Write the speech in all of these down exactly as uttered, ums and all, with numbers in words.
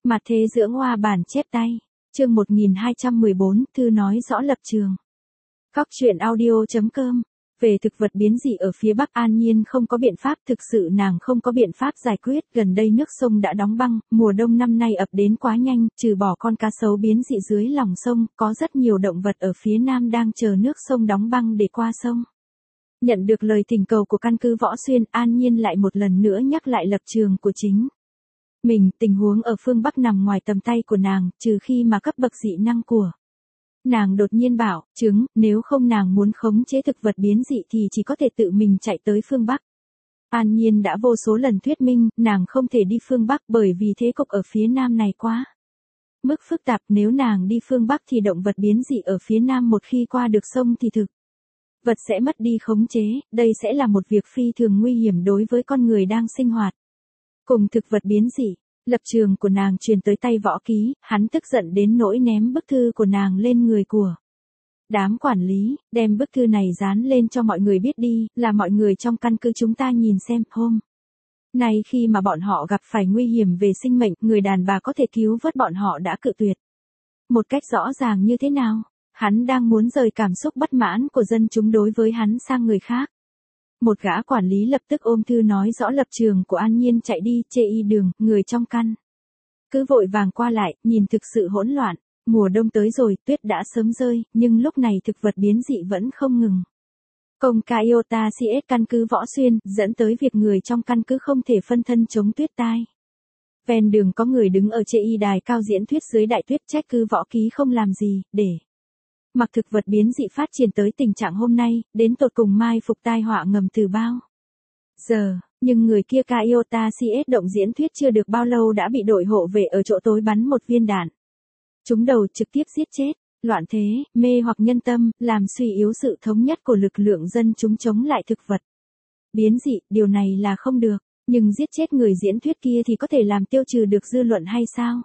Mặt thế dưỡng hoa bản chép tay. Chương một nghìn hai trăm mười bốn, thư nói rõ lập trường. Góc truyện audio.com. Về thực vật biến dị ở phía Bắc, An Nhiên không có biện pháp, thực sự nàng không có biện pháp giải quyết, gần đây nước sông đã đóng băng, mùa đông năm nay ập đến quá nhanh, trừ bỏ con cá sấu biến dị dưới lòng sông, có rất nhiều động vật ở phía Nam đang chờ nước sông đóng băng để qua sông. Nhận được lời thỉnh cầu của căn cứ Võ Xuyên, An Nhiên lại một lần nữa nhắc lại lập trường của chính mình. Tình huống ở phương Bắc nằm ngoài tầm tay của nàng, trừ khi mà cấp bậc dị năng của nàng đột nhiên bảo chứng, nếu không nàng muốn khống chế thực vật biến dị thì chỉ có thể tự mình chạy tới phương Bắc. An Nhiên đã vô số lần thuyết minh, nàng không thể đi phương Bắc bởi vì thế cục ở phía Nam này quá mức phức tạp, nếu nàng đi phương Bắc thì động vật biến dị ở phía Nam một khi qua được sông thì thực vật sẽ mất đi khống chế, đây sẽ là một việc phi thường nguy hiểm đối với con người đang sinh hoạt cùng thực vật biến dị. Lập trường của nàng truyền tới tay Võ Ký, hắn tức giận đến nỗi ném bức thư của nàng lên người của đám quản lý, đem bức thư này dán lên cho mọi người biết đi, là mọi người trong căn cứ chúng ta nhìn xem. Hôm nay khi mà bọn họ gặp phải nguy hiểm về sinh mệnh, người đàn bà có thể cứu vớt bọn họ đã cự tuyệt. Một cách rõ ràng như thế nào? Hắn đang muốn rời cảm xúc bất mãn của dân chúng đối với hắn sang người khác. Một gã quản lý lập tức ôm thư nói rõ lập trường của An Nhiên chạy đi, chê y đường, người trong căn cứ vội vàng qua lại, nhìn thực sự hỗn loạn. Mùa đông tới rồi, tuyết đã sớm rơi, nhưng lúc này thực vật biến dị vẫn không ngừng công ca iota xê ét căn cứ Võ Xuyên, dẫn tới việc người trong căn cứ không thể phân thân chống tuyết tai. Ven đường có người đứng ở chê y đài cao diễn thuyết dưới đại tuyết, trách cứ Võ Ký không làm gì, để mặc thực vật biến dị phát triển tới tình trạng hôm nay, đến tột cùng mai phục tai họa ngầm từ bao giờ, nhưng người kia ca iota xê ét động diễn thuyết chưa được bao lâu đã bị đội hộ vệ ở chỗ tối bắn một viên đạn trúng đầu, trực tiếp giết chết. Loạn thế, mê hoặc nhân tâm, làm suy yếu sự thống nhất của lực lượng dân chúng chống lại thực vật biến dị, điều này là không được, nhưng giết chết người diễn thuyết kia thì có thể làm tiêu trừ được dư luận hay sao?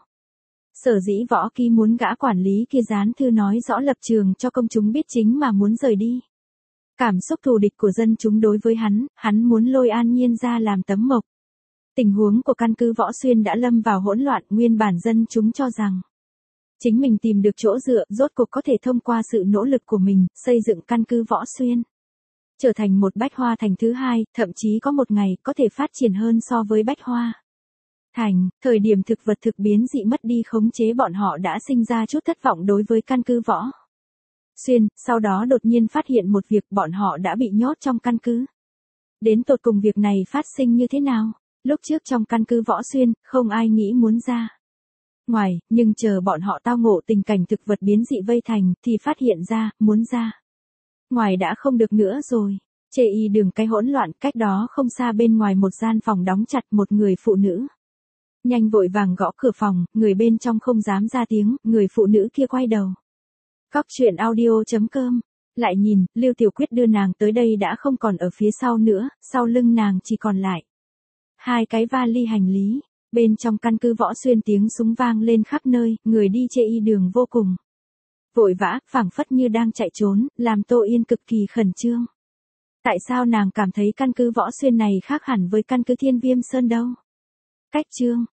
Sở dĩ Võ Ký muốn gã quản lý kia dán thư nói rõ lập trường cho công chúng biết chính mà muốn rời đi cảm xúc thù địch của dân chúng đối với hắn, hắn muốn lôi An Nhiên ra làm tấm mộc. Tình huống của căn cứ Võ Xuyên đã lâm vào hỗn loạn, nguyên bản dân chúng cho rằng chính mình tìm được chỗ dựa, rốt cuộc có thể thông qua sự nỗ lực của mình, xây dựng căn cứ Võ Xuyên trở thành một Bách Hoa Thành thứ hai, thậm chí có một ngày có thể phát triển hơn so với Bách Hoa Thành. Thời điểm thực vật thực biến dị mất đi khống chế, bọn họ đã sinh ra chút thất vọng đối với căn cứ Võ Xuyên, sau đó đột nhiên phát hiện một việc, bọn họ đã bị nhốt trong căn cứ. Đến tột cùng việc này phát sinh như thế nào? Lúc trước trong căn cứ Võ Xuyên, không ai nghĩ muốn ra ngoài, nhưng chờ bọn họ tao ngộ tình cảnh thực vật biến dị vây thành, thì phát hiện ra, muốn ra ngoài đã không được nữa rồi. Chê y đường cái hỗn loạn, cách đó không xa bên ngoài một gian phòng đóng chặt, một người phụ nữ nhanh vội vàng gõ cửa phòng, người bên trong không dám ra tiếng, người phụ nữ kia quay đầu. Góc truyện audio.com. Lại nhìn, Lưu Tiểu Quyết đưa nàng tới đây đã không còn ở phía sau nữa, sau lưng nàng chỉ còn lại hai cái vali hành lý. Bên trong căn cứ Võ Xuyên tiếng súng vang lên khắp nơi, người đi chê y đường vô cùng vội vã, phảng phất như đang chạy trốn, làm Tô Yên cực kỳ khẩn trương. Tại sao nàng cảm thấy căn cứ Võ Xuyên này khác hẳn với căn cứ Thiên Viêm Sơn đâu? Cách chương